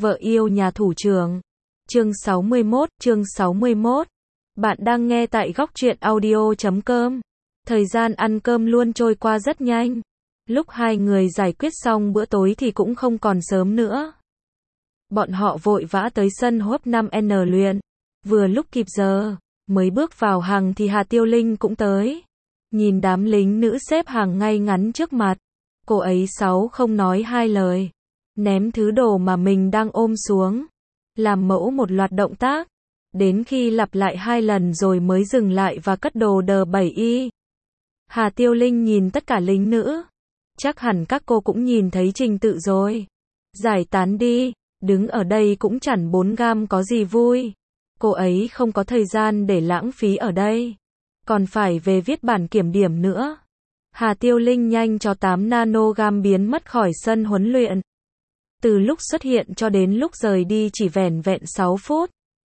Vợ yêu nhà thủ trưởng. Chương 61. Bạn đang nghe tại góc truyện audio.com. Thời gian ăn cơm luôn trôi qua rất nhanh. Lúc hai người giải quyết xong bữa tối thì cũng không còn sớm nữa. Bọn họ vội vã tới sân hốp 5N luyện. Vừa lúc kịp giờ, mới bước vào hàng thì Hà Tiêu Linh cũng tới. Nhìn đám lính nữ xếp hàng ngay ngắn trước mặt. Cô ấy không nói hai lời. Ném thứ đồ mà mình đang ôm xuống. Làm mẫu một loạt động tác. Đến khi lặp lại 2 lần rồi mới dừng lại và cất đồ D7Y. Hà Tiêu Linh nhìn tất cả lính nữ. Chắc hẳn các cô cũng nhìn thấy trình tự rồi. Giải tán đi, đứng ở đây cũng chẳng 4 gam có gì vui. Cô ấy không có thời gian để lãng phí ở đây. Còn phải về viết bản kiểm điểm nữa. Hà Tiêu Linh nhanh cho 8 nanogam biến mất khỏi sân huấn luyện. Từ lúc xuất hiện cho đến lúc rời đi chỉ vẻn vẹn 6 phút.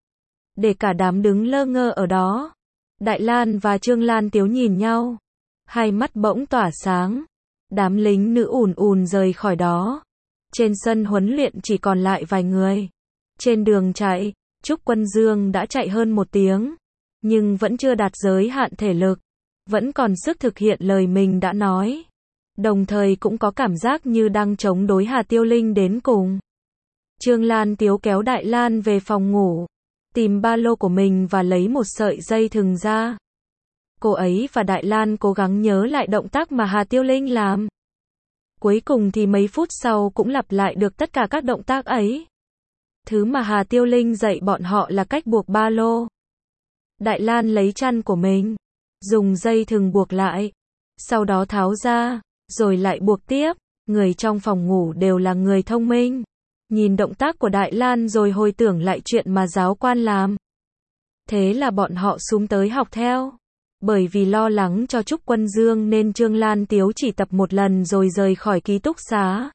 Để cả đám đứng lơ ngơ ở đó. Đại Lan và Trương Lan Tiếu nhìn nhau. Hai mắt bỗng tỏa sáng. Đám lính nữ ùn rời khỏi đó. Trên sân huấn luyện chỉ còn lại vài người. Trên đường chạy, Trúc Quân Dương đã chạy hơn 1 tiếng. Nhưng vẫn chưa đạt giới hạn thể lực. Vẫn còn sức thực hiện lời mình đã nói. Đồng thời cũng có cảm giác như đang chống đối Hà Tiêu Linh đến cùng. Trương Lan Tiếu kéo Đại Lan về phòng ngủ. Tìm ba lô của mình và lấy một sợi dây thừng ra. Cô ấy và Đại Lan cố gắng nhớ lại động tác mà Hà Tiêu Linh làm. Cuối cùng thì mấy phút sau cũng lặp lại được tất cả các động tác ấy. Thứ mà Hà Tiêu Linh dạy bọn họ là cách buộc ba lô. Đại Lan lấy chăn của mình, dùng dây thừng buộc lại, sau đó tháo ra, rồi lại buộc tiếp. Người trong phòng ngủ đều là người thông minh. Nhìn động tác của Đại Lan rồi hồi tưởng lại chuyện mà giáo quan làm. Thế là bọn họ xúm tới học theo. Bởi vì lo lắng cho Trúc Quân Dương nên Trương Lan Tiếu chỉ tập 1 lần rồi rời khỏi ký túc xá.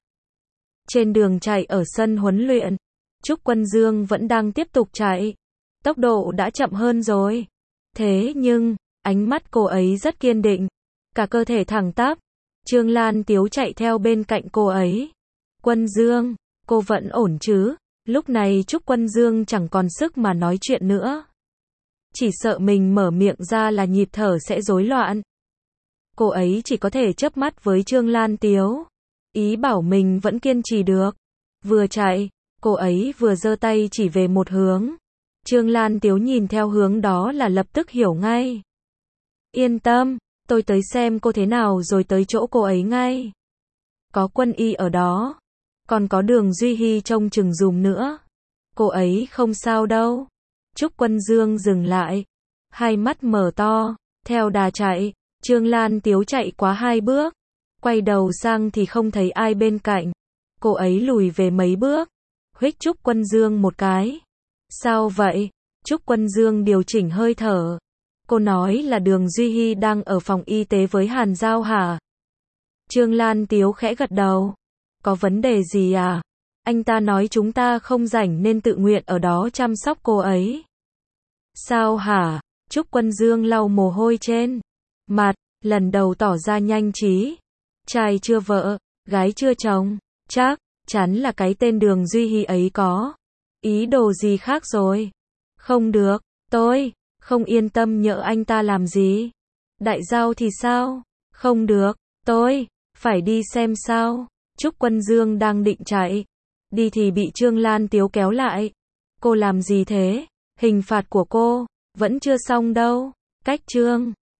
Trên đường chạy ở sân huấn luyện, Trúc Quân Dương vẫn đang tiếp tục chạy. Tốc độ đã chậm hơn rồi. Thế nhưng, ánh mắt cô ấy rất kiên định. Cả cơ thể thẳng tắp. Trương Lan Tiếu chạy theo bên cạnh cô ấy. Quân Dương, cô vẫn ổn chứ? Lúc này Trúc Quân Dương chẳng còn sức mà nói chuyện nữa. Chỉ sợ mình mở miệng ra là nhịp thở sẽ rối loạn. Cô ấy chỉ có thể chớp mắt với Trương Lan Tiếu. Ý bảo mình vẫn kiên trì được. Vừa chạy, cô ấy vừa giơ tay chỉ về một hướng. Trương Lan Tiếu nhìn theo hướng đó là lập tức hiểu ngay. Yên tâm, tôi tới xem cô thế nào rồi tới chỗ cô ấy ngay. Có Quân Y ở đó. Còn có Đường Duy Hy trông chừng giùm nữa. Cô ấy không sao đâu. Trúc Quân Dương dừng lại. Hai mắt mở to. Theo đà chạy. Trương Lan Tiếu chạy quá 2 bước. Quay đầu sang thì không thấy ai bên cạnh. Cô ấy lùi về mấy bước. Huých Trúc Quân Dương một cái. Sao vậy? Trúc Quân Dương điều chỉnh hơi thở. Cô nói là Đường Duy Hy đang ở phòng y tế với Hàn Giao hả? Trương Lan Tiếu khẽ gật đầu. Có vấn đề gì à? Anh ta nói chúng ta không rảnh nên tự nguyện ở đó chăm sóc cô ấy. Sao hả? Trúc Quân Dương lau mồ hôi trên mặt, lần đầu tỏ ra nhanh trí. Trai chưa vợ, gái chưa chồng, chắc chắn là cái tên Đường Duy Hy ấy có ý đồ gì khác rồi. Không được, tôi không yên tâm nhỡ anh ta làm gì. Đại Giao thì sao? Không được, tôi phải đi xem sao. Trúc Quân Dương đang định chạy đi thì bị Trương Lan Tiếu kéo lại. Cô làm gì thế? Hình phạt của cô vẫn chưa xong đâu. Cách Trương